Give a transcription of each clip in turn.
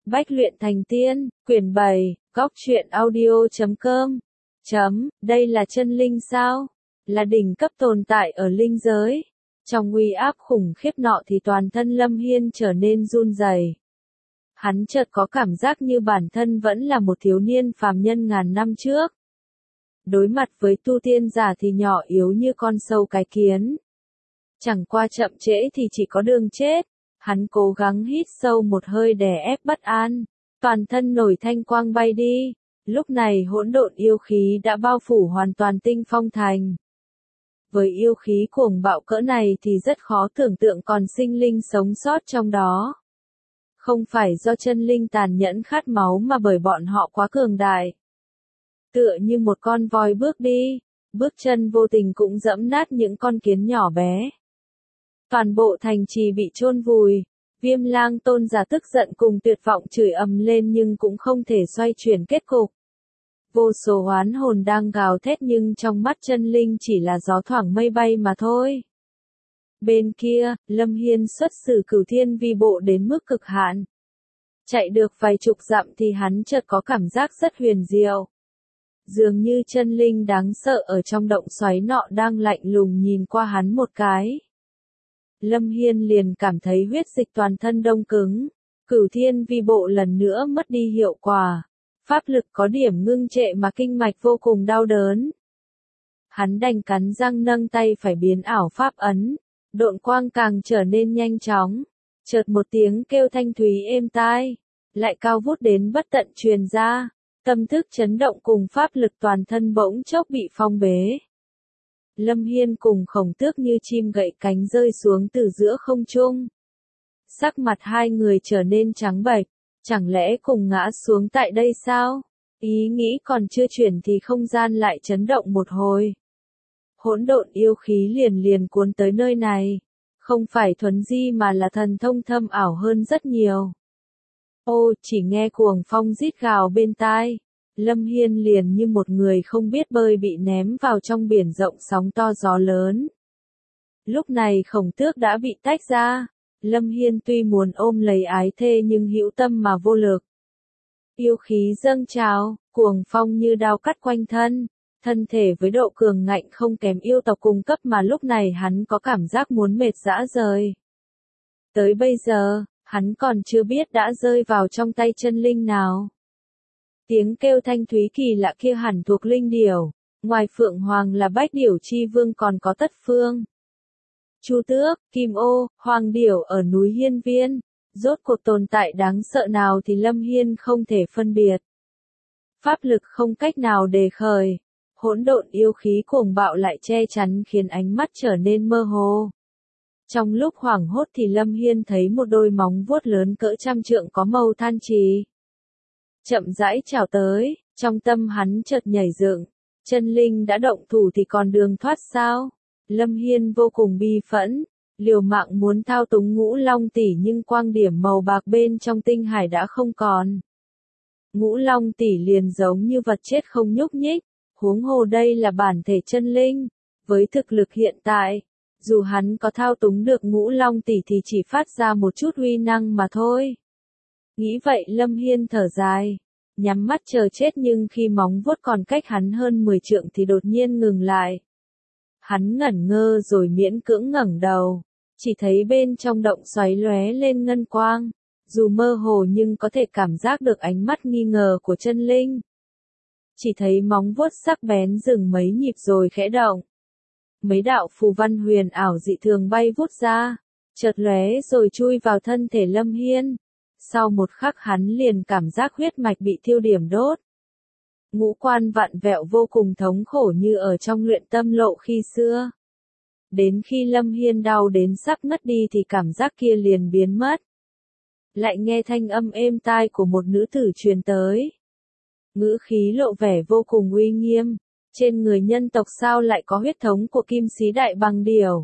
Bách luyện thành tiên, quyển 7, góc truyện audio.com. Đây là chân linh sao? Là đỉnh cấp tồn tại ở linh giới. Trong uy áp khủng khiếp nọ thì toàn thân Lâm Hiên trở nên run rẩy. Hắn chợt có cảm giác như bản thân vẫn là một thiếu niên phàm nhân ngàn năm trước. Đối mặt với tu tiên giả thì nhỏ yếu như con sâu cái kiến. Chẳng qua chậm trễ thì chỉ có đường chết. Hắn cố gắng hít sâu một hơi đè ép bất an. Toàn thân nổi thanh quang bay đi. Lúc này hỗn độn yêu khí đã bao phủ hoàn toàn Tinh Phong Thành. Với yêu khí cuồng bạo cỡ này thì rất khó tưởng tượng còn sinh linh sống sót trong đó. Không phải do chân linh tàn nhẫn khát máu mà bởi bọn họ quá cường đại. Tựa như một con voi bước đi, bước chân vô tình cũng dẫm nát những con kiến nhỏ bé. Toàn bộ thành trì bị chôn vùi, Viêm Lang tôn giả tức giận cùng tuyệt vọng chửi ầm lên nhưng cũng không thể xoay chuyển kết cục. Vô số oán hồn đang gào thét nhưng trong mắt chân linh chỉ là gió thoảng mây bay mà thôi. Bên kia, Lâm Hiên xuất sử Cửu Thiên Vi Bộ đến mức cực hạn. Chạy được vài chục dặm thì hắn chợt có cảm giác rất huyền diệu. Dường như chân linh đáng sợ ở trong động xoáy nọ đang lạnh lùng nhìn qua hắn một cái. Lâm Hiên liền cảm thấy huyết dịch toàn thân đông cứng. Cửu Thiên Vi Bộ lần nữa mất đi hiệu quả. Pháp lực có điểm ngưng trệ mà kinh mạch vô cùng đau đớn. Hắn đành cắn răng nâng tay phải biến ảo pháp ấn. Độn quang càng trở nên nhanh chóng. Chợt một tiếng kêu thanh thúy êm tai. Lại cao vút đến bất tận truyền ra. Tâm thức chấn động cùng pháp lực toàn thân bỗng chốc bị phong bế. Lâm Hiên cùng Khổng Tước như chim gậy cánh rơi xuống từ giữa không trung. Sắc mặt hai người trở nên trắng bệch, chẳng lẽ cùng ngã xuống tại đây sao? Ý nghĩ còn chưa chuyển thì không gian lại chấn động một hồi. Hỗn độn yêu khí liền cuốn tới nơi này, không phải thuần di mà là thần thông thâm ảo hơn rất nhiều. Ô, chỉ nghe cuồng phong rít gào bên tai. Lâm Hiên liền như một người không biết bơi bị ném vào trong biển rộng sóng to gió lớn. Lúc này Khổng Tước đã bị tách ra. Lâm Hiên tuy muốn ôm lấy ái thê nhưng hữu tâm mà vô lực. Yêu khí dâng trào, cuồng phong như đao cắt quanh thân. Thân thể với độ cường ngạnh không kém yêu tộc cung cấp mà lúc này hắn có cảm giác muốn mệt rã rời. Tới bây giờ, hắn còn chưa biết đã rơi vào trong tay chân linh nào. Tiếng kêu thanh thúy kỳ lạ kia hẳn thuộc linh điểu, ngoài Phượng Hoàng là Bách Điểu Chi Vương còn có Tất Phương, Chu Tước, Kim Ô, Hoàng Điểu ở núi Hiên Viên, rốt cuộc tồn tại đáng sợ nào thì Lâm Hiên không thể phân biệt. Pháp lực không cách nào đề khởi, hỗn độn yêu khí cuồng bạo lại che chắn khiến ánh mắt trở nên mơ hồ. Trong lúc hoảng hốt thì Lâm Hiên thấy một đôi móng vuốt lớn cỡ trăm trượng có màu than trì. Chậm rãi chào tới, trong tâm hắn chợt nhảy dựng, chân linh đã động thủ thì còn đường thoát sao? Lâm Hiên vô cùng bi phẫn, liều mạng muốn thao túng Ngũ Long Tỷ nhưng quang điểm màu bạc bên trong tinh hải đã không còn. Ngũ Long Tỷ liền giống như vật chết không nhúc nhích, huống hồ đây là bản thể chân linh, với thực lực hiện tại, dù hắn có thao túng được Ngũ Long Tỷ thì chỉ phát ra một chút uy năng mà thôi. Nghĩ vậy Lâm Hiên thở dài, nhắm mắt chờ chết nhưng khi móng vuốt còn cách hắn hơn 10 trượng thì đột nhiên ngừng lại. Hắn ngẩn ngơ rồi miễn cưỡng ngẩng đầu, chỉ thấy bên trong động xoáy lóe lên ngân quang, dù mơ hồ nhưng có thể cảm giác được ánh mắt nghi ngờ của chân linh. Chỉ thấy móng vuốt sắc bén dừng mấy nhịp rồi khẽ động. Mấy đạo phù văn huyền ảo dị thường bay vút ra, chợt lóe rồi chui vào thân thể Lâm Hiên. Sau một khắc hắn liền cảm giác huyết mạch bị thiêu điểm đốt. Ngũ quan vặn vẹo vô cùng thống khổ như ở trong luyện tâm lộ khi xưa. Đến khi Lâm Hiên đau đến sắp ngất đi thì cảm giác kia liền biến mất. Lại nghe thanh âm êm tai của một nữ tử truyền tới. Ngữ khí lộ vẻ vô cùng uy nghiêm. Trên người nhân tộc sao lại có huyết thống của Kim Sĩ Đại Bằng Điểu?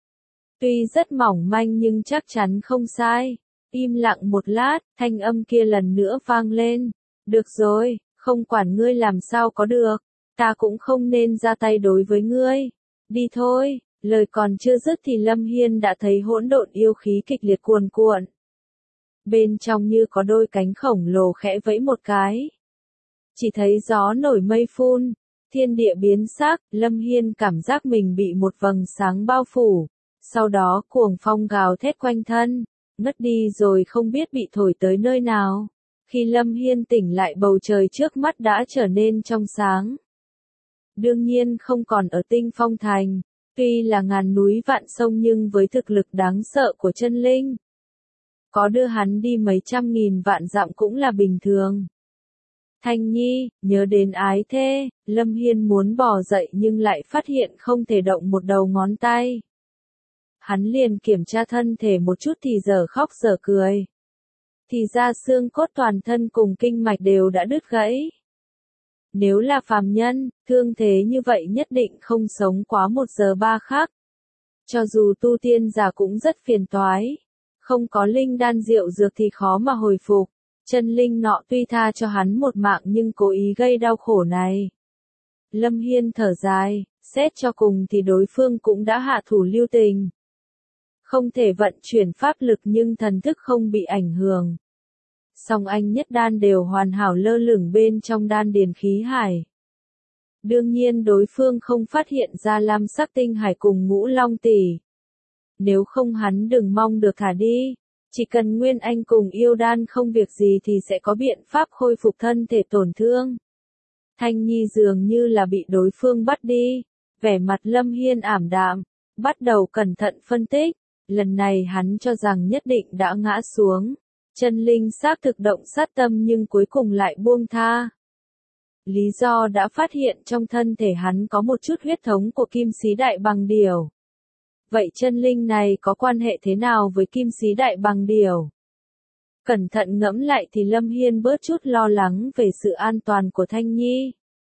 Tuy rất mỏng manh nhưng chắc chắn không sai. Im lặng một lát, thanh âm kia lần nữa vang lên. Được rồi, không quản ngươi làm sao có được, ta cũng không nên ra tay đối với ngươi. Đi thôi, lời còn chưa dứt thì Lâm Hiên đã thấy hỗn độn yêu khí kịch liệt cuồn cuộn. Bên trong như có đôi cánh khổng lồ khẽ vẫy một cái. Chỉ thấy gió nổi mây phun, thiên địa biến sắc, Lâm Hiên cảm giác mình bị một vầng sáng bao phủ. Sau đó cuồng phong gào thét quanh thân, ngất đi rồi không biết bị thổi tới nơi nào. Khi Lâm Hiên tỉnh lại bầu trời trước mắt đã trở nên trong sáng. Đương nhiên không còn ở Tinh Phong Thành, tuy là ngàn núi vạn sông nhưng với thực lực đáng sợ của chân linh, có đưa hắn đi mấy trăm nghìn vạn dặm cũng là bình thường. Thanh Nhi, nhớ đến ái thê, Lâm Hiên muốn bò dậy nhưng lại phát hiện không thể động một đầu ngón tay. Hắn liền kiểm tra thân thể một chút thì giờ khóc giờ cười. Thì ra xương cốt toàn thân cùng kinh mạch đều đã đứt gãy. Nếu là phàm nhân, thương thế như vậy nhất định không sống quá 1 giờ 3 khắc. Cho dù tu tiên giả cũng rất phiền toái. Không có linh đan rượu dược thì khó mà hồi phục. Chân linh nọ tuy tha cho hắn một mạng nhưng cố ý gây đau khổ này. Lâm Hiên thở dài, xét cho cùng thì đối phương cũng đã hạ thủ lưu tình. Không thể vận chuyển pháp lực nhưng thần thức không bị ảnh hưởng. Song anh nhất đan đều hoàn hảo lơ lửng bên trong đan điền khí hải. Đương nhiên đối phương không phát hiện ra lam sắc tinh hải cùng ngũ long tỷ. Nếu không hắn đừng mong được thả đi. Chỉ cần Nguyên Anh cùng yêu đan không việc gì thì sẽ có biện pháp khôi phục thân thể tổn thương. Thanh Nhi dường như là bị đối phương bắt đi. Vẻ mặt Lâm Hiên ảm đạm, bắt đầu cẩn thận phân tích. Lần này hắn cho rằng nhất định đã ngã xuống. Chân linh xác thực động sát tâm nhưng cuối cùng lại buông tha. Lý do đã phát hiện trong thân thể hắn có một chút huyết thống của kim sĩ đại bằng điểu. Vậy chân linh này có quan hệ thế nào với kim sĩ đại bằng điểu? Cẩn thận ngẫm lại thì Lâm Hiên bớt chút lo lắng về sự an toàn của Thanh Nhi.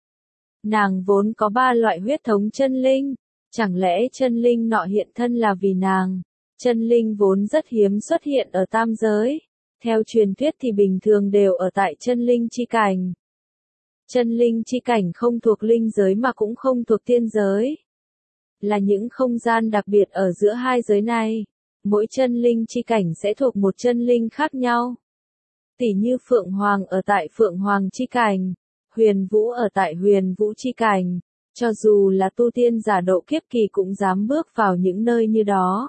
Nàng vốn có 3 loại huyết thống chân linh, chẳng lẽ chân linh nọ hiện thân là vì nàng? Chân linh vốn rất hiếm xuất hiện ở tam giới. Theo truyền thuyết thì bình thường đều ở tại chân linh chi cảnh. Chân linh chi cảnh không thuộc linh giới mà cũng không thuộc tiên giới. Là những không gian đặc biệt ở giữa hai giới này. Mỗi chân linh chi cảnh sẽ thuộc một chân linh khác nhau. Tỉ như Phượng Hoàng ở tại Phượng Hoàng chi cảnh, Huyền Vũ ở tại Huyền Vũ chi cảnh. Cho dù là tu tiên giả độ kiếp kỳ cũng dám bước vào những nơi như đó.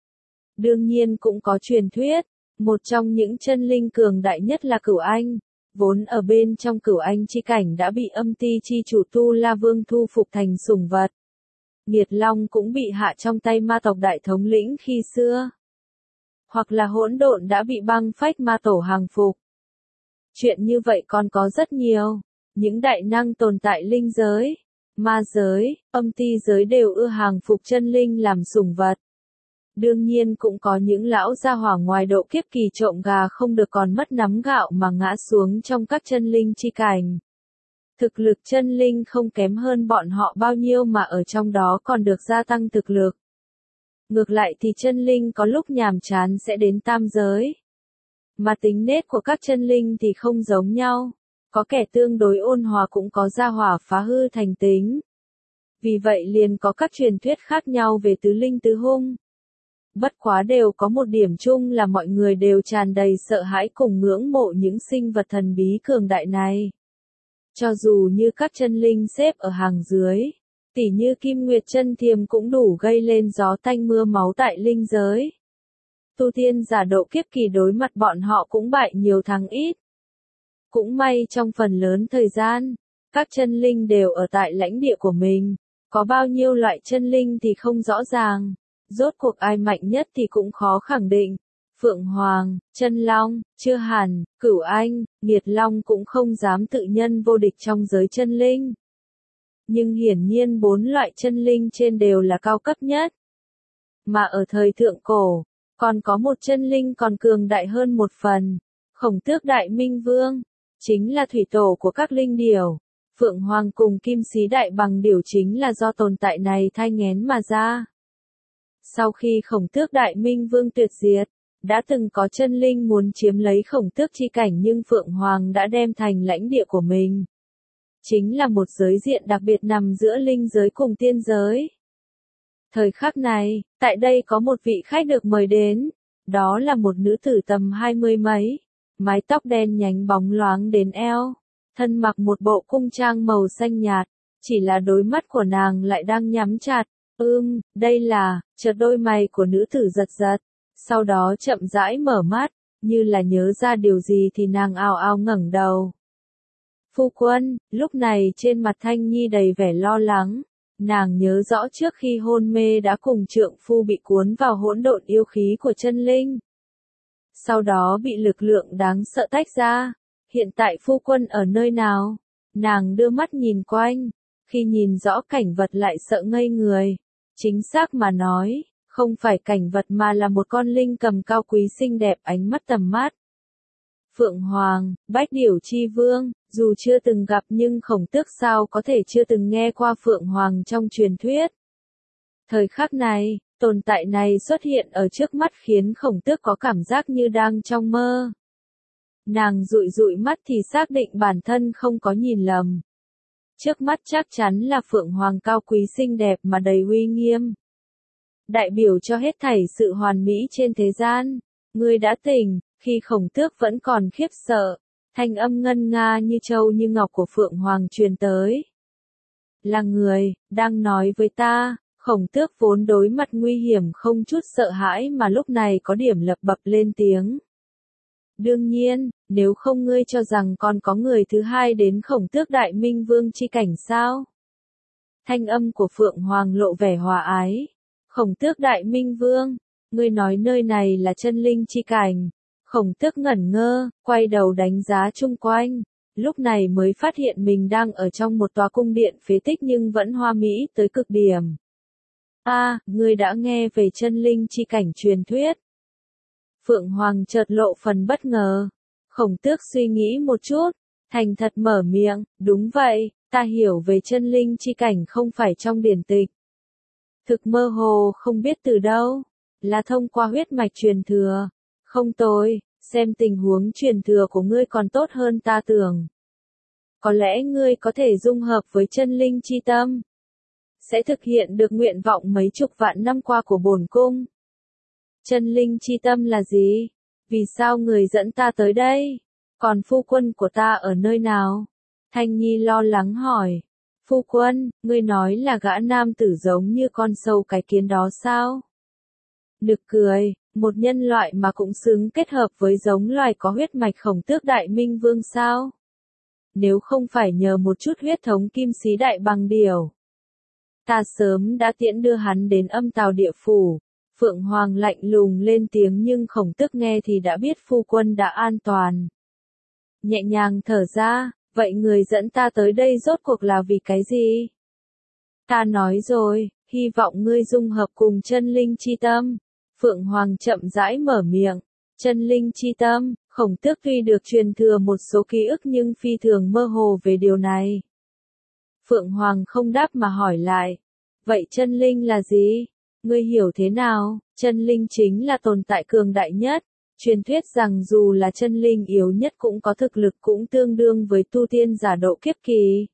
Đương nhiên cũng có truyền thuyết. Một trong những chân linh cường đại nhất là Cửu Anh, vốn ở bên trong Cửu Anh chi cảnh đã bị âm ti chi chủ Tu La Vương thu phục thành sủng vật. Nghiệt Long cũng bị hạ trong tay ma tộc đại thống lĩnh khi xưa. Hoặc là Hỗn Độn đã bị băng phách ma tổ hàng phục. Chuyện như vậy còn có rất nhiều. Những đại năng tồn tại linh giới, ma giới, âm ti giới đều ưa hàng phục chân linh làm sủng vật. Đương nhiên cũng có những lão gia hỏa ngoài độ kiếp kỳ trộm gà không được còn mất nắm gạo mà ngã xuống trong các chân linh chi cảnh. Thực lực chân linh không kém hơn bọn họ bao nhiêu mà ở trong đó còn được gia tăng thực lực. Ngược lại thì chân linh có lúc nhàm chán sẽ đến tam giới. Mà tính nết của các chân linh thì không giống nhau. Có kẻ tương đối ôn hòa cũng có gia hỏa phá hư thành tính. Vì vậy liền có các truyền thuyết khác nhau về tứ linh tứ hung. Bất quá đều có một điểm chung là mọi người đều tràn đầy sợ hãi cùng ngưỡng mộ những sinh vật thần bí cường đại này. Cho dù như các chân linh xếp ở hàng dưới, tỉ như Kim Nguyệt Chân Thiềm cũng đủ gây lên gió tanh mưa máu tại linh giới. Tu tiên giả độ kiếp kỳ đối mặt bọn họ cũng bại nhiều thắng ít. Cũng may trong phần lớn thời gian, các chân linh đều ở tại lãnh địa của mình. Có bao nhiêu loại chân linh thì không rõ ràng. Rốt cuộc ai mạnh nhất thì cũng khó khẳng định. Phượng Hoàng, Chân Long, chưa hẳn, Cửu Anh, Nghiệt Long cũng không dám tự nhân vô địch trong giới chân linh. Nhưng hiển nhiên 4 loại chân linh trên đều là cao cấp nhất. Mà ở thời thượng cổ, còn có một chân linh còn cường đại hơn một phần. Khổng Tước Đại Minh Vương, chính là thủy tổ của các linh điểu. Phượng Hoàng cùng Kim Sĩ Đại Bằng Điểu chính là do tồn tại này thai nghén mà ra. Sau khi Khổng Tước Đại Minh Vương tuyệt diệt, đã từng có chân linh muốn chiếm lấy Khổng Tước chi cảnh nhưng Phượng Hoàng đã đem thành lãnh địa của mình. Chính là một giới diện đặc biệt nằm giữa linh giới cùng tiên giới. Thời khắc này, tại đây có một vị khách được mời đến. Đó là một nữ tử tầm 20 mấy, mái tóc đen nhánh bóng loáng đến eo, thân mặc một bộ cung trang màu xanh nhạt, chỉ là đôi mắt của nàng lại đang nhắm chặt. Đây là, chợt đôi mày của nữ tử giật giật, sau đó chậm rãi mở mắt, như là nhớ ra điều gì thì nàng ào ào ngẩng đầu. Phu quân, lúc này trên mặt Thanh Nhi đầy vẻ lo lắng, nàng nhớ rõ trước khi hôn mê đã cùng trượng phu bị cuốn vào hỗn độn yêu khí của chân linh. Sau đó bị lực lượng đáng sợ tách ra, hiện tại phu quân ở nơi nào? Nàng đưa mắt nhìn quanh, khi nhìn rõ cảnh vật lại sợ ngây người. Chính xác mà nói, không phải cảnh vật mà là một con linh cầm cao quý xinh đẹp ánh mắt tầm mát. Phượng Hoàng, Bách Điểu Chi Vương, dù chưa từng gặp nhưng Khổng Tước sao có thể chưa từng nghe qua Phượng Hoàng trong truyền thuyết. Thời khắc này, tồn tại này xuất hiện ở trước mắt khiến Khổng Tước có cảm giác như đang trong mơ. Nàng dụi dụi mắt thì xác định bản thân không có nhìn lầm. Trước mắt chắc chắn là Phượng Hoàng cao quý xinh đẹp mà đầy uy nghiêm. Đại biểu cho hết thảy sự hoàn mỹ trên thế gian. Ngươi đã tỉnh, khi Khổng Tước vẫn còn khiếp sợ, thanh âm ngân nga như châu như ngọc của Phượng Hoàng truyền tới. Là người, đang nói với ta. Khổng Tước vốn đối mặt nguy hiểm không chút sợ hãi mà lúc này có điểm lập bập lên tiếng. Đương nhiên, nếu không ngươi cho rằng còn có người thứ hai đến Khổng Tước Đại Minh Vương chi cảnh sao? Thanh âm của Phượng Hoàng lộ vẻ hòa ái. Khổng Tước Đại Minh Vương, ngươi nói nơi này là chân linh chi cảnh. Khổng Tước ngẩn ngơ, quay đầu đánh giá chung quanh, lúc này mới phát hiện mình đang ở trong một tòa cung điện phế tích nhưng vẫn hoa mỹ tới cực điểm. Ngươi đã nghe về chân linh chi cảnh truyền thuyết. Phượng Hoàng chợt lộ phần bất ngờ. Khổng Tước suy nghĩ một chút, thành thật mở miệng, đúng vậy, ta hiểu về chân linh chi cảnh không phải trong điển tịch. Thực mơ hồ không biết từ đâu, là thông qua huyết mạch truyền thừa. Không tồi, xem tình huống truyền thừa của ngươi còn tốt hơn ta tưởng. Có lẽ ngươi có thể dung hợp với chân linh chi tâm, sẽ thực hiện được nguyện vọng mấy chục vạn năm qua của bổn cung. Chân linh chi tâm là gì? Vì sao người dẫn ta tới đây? Còn phu quân của ta ở nơi nào? Thanh Nhi lo lắng hỏi. Phu quân, ngươi nói là gã nam tử giống như con sâu cái kiến đó sao? Nực cười, một nhân loại mà cũng xứng kết hợp với giống loài có huyết mạch Khổng Tước Đại Minh Vương sao? Nếu không phải nhờ một chút huyết thống kim sĩ đại bằng điểu, ta sớm đã tiễn đưa hắn đến âm tào địa phủ. Phượng Hoàng lạnh lùng lên tiếng nhưng Khổng Tước nghe thì đã biết phu quân đã an toàn. Nhẹ nhàng thở ra, vậy người dẫn ta tới đây rốt cuộc là vì cái gì? Ta nói rồi, hy vọng ngươi dung hợp cùng chân linh chi tâm. Phượng Hoàng chậm rãi mở miệng. Chân linh chi tâm, Khổng Tước tuy được truyền thừa một số ký ức nhưng phi thường mơ hồ về điều này. Phượng Hoàng không đáp mà hỏi lại. Vậy chân linh là gì? Ngươi hiểu thế nào? Chân linh chính là tồn tại cường đại nhất. Truyền thuyết rằng dù là chân linh yếu nhất cũng có thực lực cũng tương đương với tu tiên giả độ kiếp kỳ.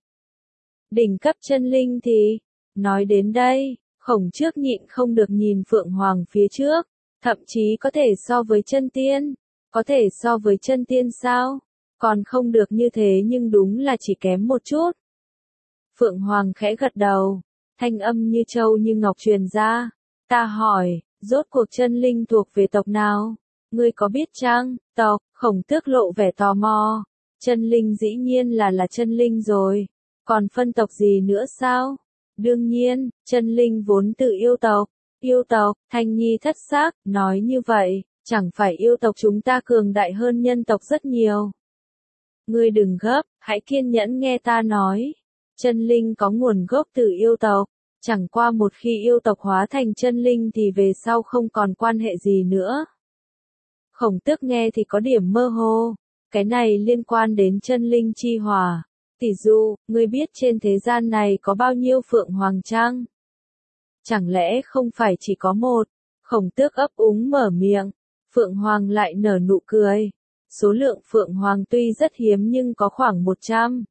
Đỉnh cấp chân linh thì, nói đến đây, Khổng Tước nhịn không được nhìn Phượng Hoàng phía trước, thậm chí có thể so với chân tiên. Có thể so với chân tiên sao? Còn không được như thế nhưng đúng là chỉ kém một chút. Phượng Hoàng khẽ gật đầu, thanh âm như châu như ngọc truyền ra. Ta hỏi, rốt cuộc chân linh thuộc về tộc nào? Ngươi có biết chăng? Tộc, Khổng Tước lộ vẻ tò mò. Chân linh dĩ nhiên là chân linh rồi. Còn phân tộc gì nữa sao? Đương nhiên, chân linh vốn tự yêu tộc. Yêu tộc, Thanh Nhi thất xác, nói như vậy, chẳng phải yêu tộc chúng ta cường đại hơn nhân tộc rất nhiều. Ngươi đừng gấp, hãy kiên nhẫn nghe ta nói. Chân linh có nguồn gốc từ yêu tộc. Chẳng qua một khi yêu tộc hóa thành chân linh thì về sau không còn quan hệ gì nữa. Khổng Tước nghe thì có điểm mơ hồ. Cái này liên quan đến chân linh chi hòa. Tỷ dụ, ngươi biết trên thế gian này có bao nhiêu Phượng Hoàng chăng? Chẳng lẽ không phải chỉ có một? Khổng Tước ấp úng mở miệng. Phượng Hoàng lại nở nụ cười. Số lượng Phượng Hoàng tuy rất hiếm nhưng có khoảng 100.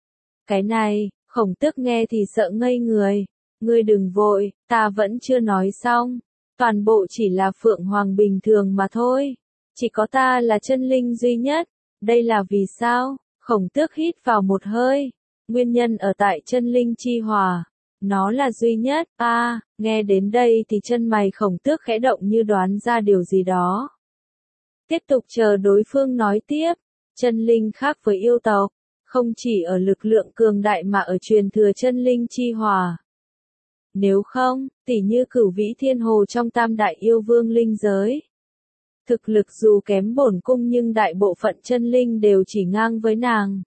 Cái này, Khổng Tước nghe thì sợ ngây người. Ngươi đừng vội, ta vẫn chưa nói xong. Toàn bộ chỉ là Phượng Hoàng bình thường mà thôi. Chỉ có ta là chân linh duy nhất. Đây là vì sao? Khổng Tước hít vào một hơi. Nguyên nhân ở tại chân linh chi hòa. Nó là duy nhất. Nghe đến đây thì chân mày Khổng Tước khẽ động như đoán ra điều gì đó. Tiếp tục chờ đối phương nói tiếp. Chân linh khác với yêu tộc. Không chỉ ở lực lượng cường đại mà ở truyền thừa chân linh chi hòa. Nếu không, tỉ như Cửu Vĩ Thiên Hồ trong tam đại yêu vương linh giới. Thực lực dù kém bổn cung nhưng đại bộ phận chân linh đều chỉ ngang với nàng.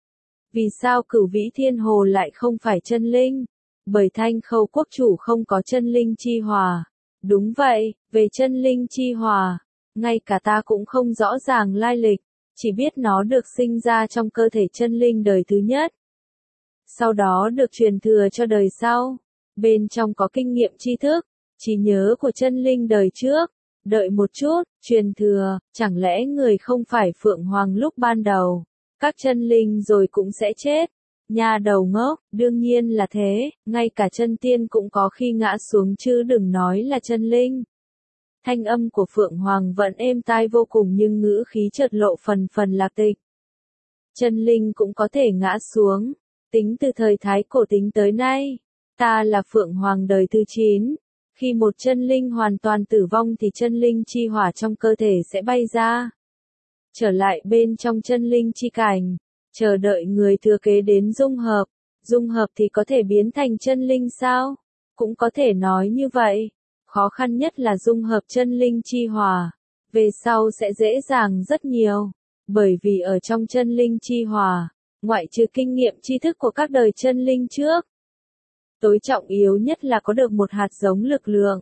Vì sao Cửu Vĩ Thiên Hồ lại không phải chân linh? Bởi Thanh Khâu quốc chủ không có chân linh chi hòa. Đúng vậy, về chân linh chi hòa, ngay cả ta cũng không rõ ràng lai lịch, chỉ biết nó được sinh ra trong cơ thể chân linh đời thứ nhất. Sau đó được truyền thừa cho đời sau. Bên trong có kinh nghiệm tri thức, trí nhớ của chân linh đời trước. Đợi một chút, truyền thừa, chẳng lẽ người không phải Phượng Hoàng lúc ban đầu? Các chân linh rồi cũng sẽ chết. Nhà đầu ngốc, đương nhiên là thế, ngay cả chân tiên cũng có khi ngã xuống chứ đừng nói là chân linh. Thanh âm của Phượng Hoàng vẫn êm tai vô cùng nhưng ngữ khí chợt lộ phần phần lạc tịch. Chân linh cũng có thể ngã xuống, tính từ thời Thái Cổ tính tới nay. Ta là Phượng Hoàng đời thứ 9. Khi một chân linh hoàn toàn tử vong thì chân linh chi hỏa trong cơ thể sẽ bay ra. Trở lại bên trong chân linh chi cảnh, chờ đợi người thừa kế đến dung hợp. Dung hợp thì có thể biến thành chân linh sao? Cũng có thể nói như vậy. Khó khăn nhất là dung hợp chân linh chi hỏa. Về sau sẽ dễ dàng rất nhiều. Bởi vì ở trong chân linh chi hỏa, ngoại trừ kinh nghiệm tri thức của các đời chân linh trước, tối trọng yếu nhất là có được một hạt giống lực lượng.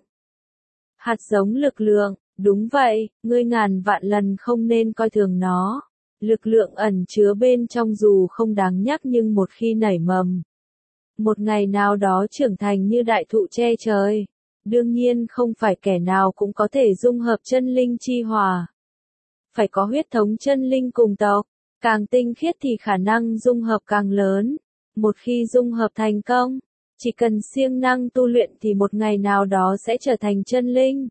Hạt giống lực lượng, đúng vậy, ngươi ngàn vạn lần không nên coi thường nó. Lực lượng ẩn chứa bên trong dù không đáng nhắc nhưng một khi nảy mầm, một ngày nào đó trưởng thành như đại thụ che trời. Đương nhiên không phải kẻ nào cũng có thể dung hợp chân linh chi hòa. Phải có huyết thống chân linh cùng tộc, càng tinh khiết thì khả năng dung hợp càng lớn. Một khi dung hợp thành công, chỉ cần siêng năng tu luyện thì một ngày nào đó sẽ trở thành chân linh.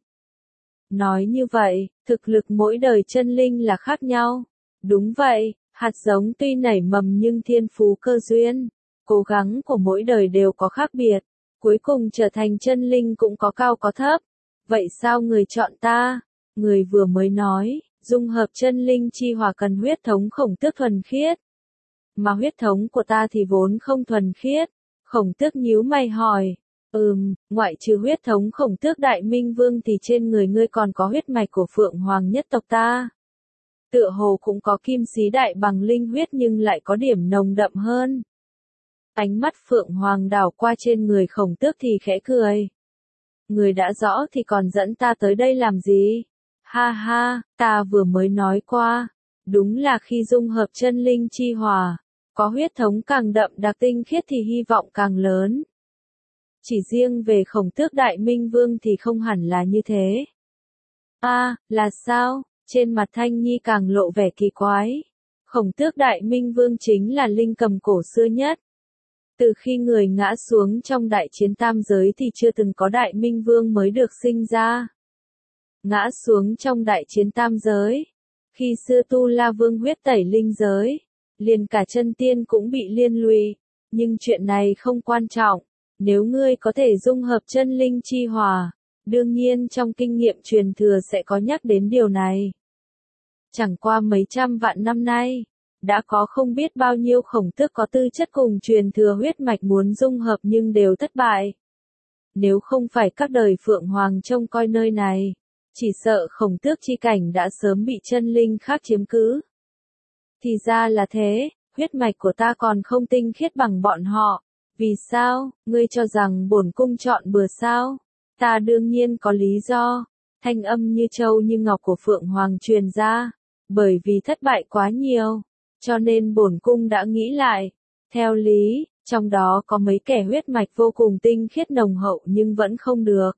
Nói như vậy, thực lực mỗi đời chân linh là khác nhau. Đúng vậy, hạt giống tuy nảy mầm nhưng thiên phú cơ duyên, cố gắng của mỗi đời đều có khác biệt. Cuối cùng trở thành chân linh cũng có cao có thấp. Vậy sao người chọn ta? Người vừa mới nói, dung hợp chân linh chi hòa cần huyết thống Khổng Tước thuần khiết. Mà huyết thống của ta thì vốn không thuần khiết. Khổng Tước nhíu mày hỏi. Ngoại trừ huyết thống Khổng Tước Đại Minh Vương thì trên người ngươi còn có huyết mạch của Phượng Hoàng nhất tộc ta. Tựa hồ cũng có kim xí đại bằng linh huyết nhưng lại có điểm nồng đậm hơn. Ánh mắt Phượng Hoàng đảo qua trên người Khổng Tước thì khẽ cười. Người đã rõ thì còn dẫn ta tới đây làm gì? Ha ha, ta vừa mới nói qua. Đúng là khi dung hợp chân linh chi hòa, có huyết thống càng đậm đặc tinh khiết thì hy vọng càng lớn. Chỉ riêng về Khổng Tước Đại Minh Vương thì không hẳn là như thế. Là sao? Trên mặt Thanh Nhi càng lộ vẻ kỳ quái. Khổng Tước Đại Minh Vương chính là linh cầm cổ xưa nhất. Từ khi người ngã xuống trong đại chiến tam giới thì chưa từng có Đại Minh Vương mới được sinh ra. Ngã xuống trong đại chiến tam giới. Khi xưa Tu La Vương huyết tẩy linh giới, liền cả chân tiên cũng bị liên lụy. Nhưng chuyện này không quan trọng. Nếu ngươi có thể dung hợp chân linh chi hòa, đương nhiên trong kinh nghiệm truyền thừa sẽ có nhắc đến điều này. Chẳng qua mấy trăm vạn năm nay, đã có không biết bao nhiêu Khổng Tước có tư chất cùng truyền thừa huyết mạch muốn dung hợp nhưng đều thất bại. Nếu không phải các đời Phượng Hoàng trông coi nơi này, chỉ sợ Khổng Tước chi cảnh đã sớm bị chân linh khác chiếm cứ. Thì ra là thế, huyết mạch của ta còn không tinh khiết bằng bọn họ. Vì sao, ngươi cho rằng bổn cung chọn bừa sao? Ta đương nhiên có lý do. Thanh âm như châu như ngọc của Phượng Hoàng truyền ra. Bởi vì thất bại quá nhiều, cho nên bổn cung đã nghĩ lại. Theo lý, trong đó có mấy kẻ huyết mạch vô cùng tinh khiết nồng hậu nhưng vẫn không được.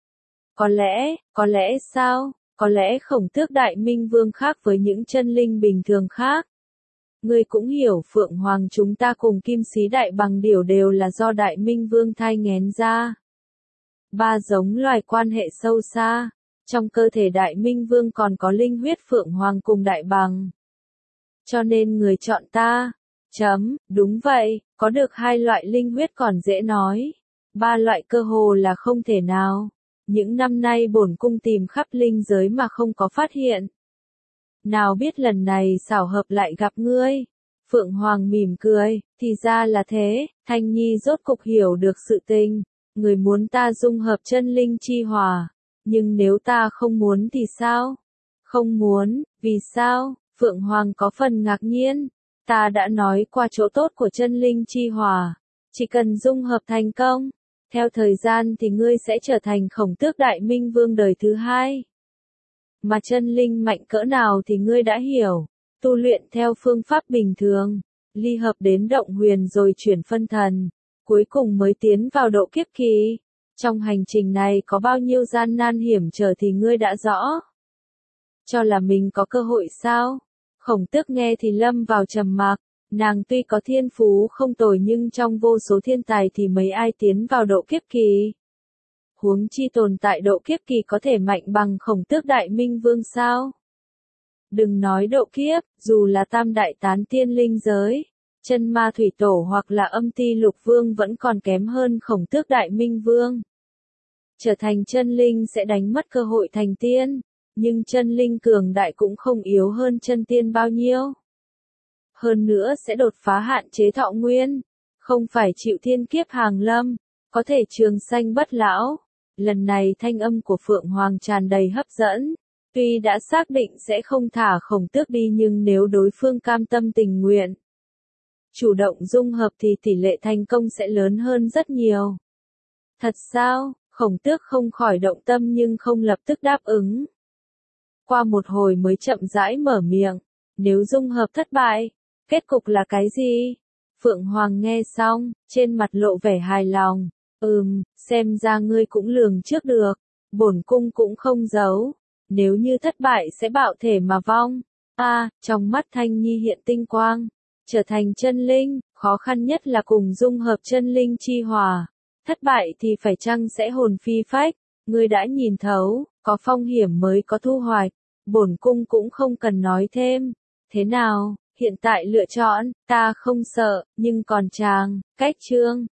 Có lẽ sao? Có lẽ Khổng Tước Đại Minh Vương khác với những chân linh bình thường khác. Ngươi cũng hiểu Phượng Hoàng chúng ta cùng Kim Xí Đại Bằng Điểu đều là do Đại Minh Vương thai nghén ra. Ba giống loài quan hệ sâu xa. Trong cơ thể Đại Minh Vương còn có linh huyết Phượng Hoàng cùng Đại Bằng. Cho nên người chọn ta. Đúng vậy, có được 2 loại linh huyết còn dễ nói. 3 loại cơ hồ là không thể nào. Những năm nay bổn cung tìm khắp linh giới mà không có phát hiện. Nào biết lần này xảo hợp lại gặp ngươi. Phượng Hoàng mỉm cười, thì ra là thế, Thanh Nhi rốt cục hiểu được sự tình. Người muốn ta dung hợp chân linh chi hòa. Nhưng nếu ta không muốn thì sao? Không muốn, vì sao? Phượng Hoàng có phần ngạc nhiên. Ta đã nói qua chỗ tốt của chân linh chi hòa. Chỉ cần dung hợp thành công, theo thời gian thì ngươi sẽ trở thành Khổng Tước Đại Minh Vương đời thứ 2. Mà chân linh mạnh cỡ nào thì ngươi đã hiểu. Tu luyện theo phương pháp bình thường, ly hợp đến động huyền rồi chuyển phân thần, cuối cùng mới tiến vào độ kiếp kỳ. Trong hành trình này có bao nhiêu gian nan hiểm trở thì ngươi đã rõ. Cho là mình có cơ hội sao? Khổng Tước nghe thì lâm vào trầm mặc. Nàng tuy có thiên phú không tồi nhưng trong vô số thiên tài thì mấy ai tiến vào độ kiếp kỳ. Huống chi tồn tại độ kiếp kỳ có thể mạnh bằng Khổng Tước Đại Minh Vương sao? Đừng nói độ kiếp, dù là tam đại tán tiên linh giới, chân ma thủy tổ hoặc là âm ti lục vương vẫn còn kém hơn Khổng Tước Đại Minh Vương. Trở thành chân linh sẽ đánh mất cơ hội thành tiên, nhưng chân linh cường đại cũng không yếu hơn chân tiên bao nhiêu. Hơn nữa sẽ đột phá hạn chế thọ nguyên, không phải chịu thiên kiếp hàng lâm, có thể trường sanh bất lão. Lần này thanh âm của Phượng Hoàng tràn đầy hấp dẫn. Tuy đã xác định sẽ không thả Khổng Tước đi nhưng nếu đối phương cam tâm tình nguyện, chủ động dung hợp thì tỷ lệ thành công sẽ lớn hơn rất nhiều. Thật sao? Khổng Tước không khỏi động tâm nhưng không lập tức đáp ứng. Qua một hồi mới chậm rãi mở miệng. Nếu dung hợp thất bại, kết cục là cái gì? Phượng Hoàng nghe xong, trên mặt lộ vẻ hài lòng. Xem ra ngươi cũng lường trước được. Bổn cung cũng không giấu. Nếu như thất bại sẽ bạo thể mà vong. Trong mắt Thanh Nhi hiện tinh quang. Trở thành chân linh, khó khăn nhất là cùng dung hợp chân linh chi hòa. Thất bại thì phải chăng sẽ hồn phi phách. Ngươi đã nhìn thấu, có phong hiểm mới có thu hoạch. Bổn cung cũng không cần nói thêm. Thế nào, hiện tại lựa chọn, ta không sợ, nhưng còn chàng, cách chương.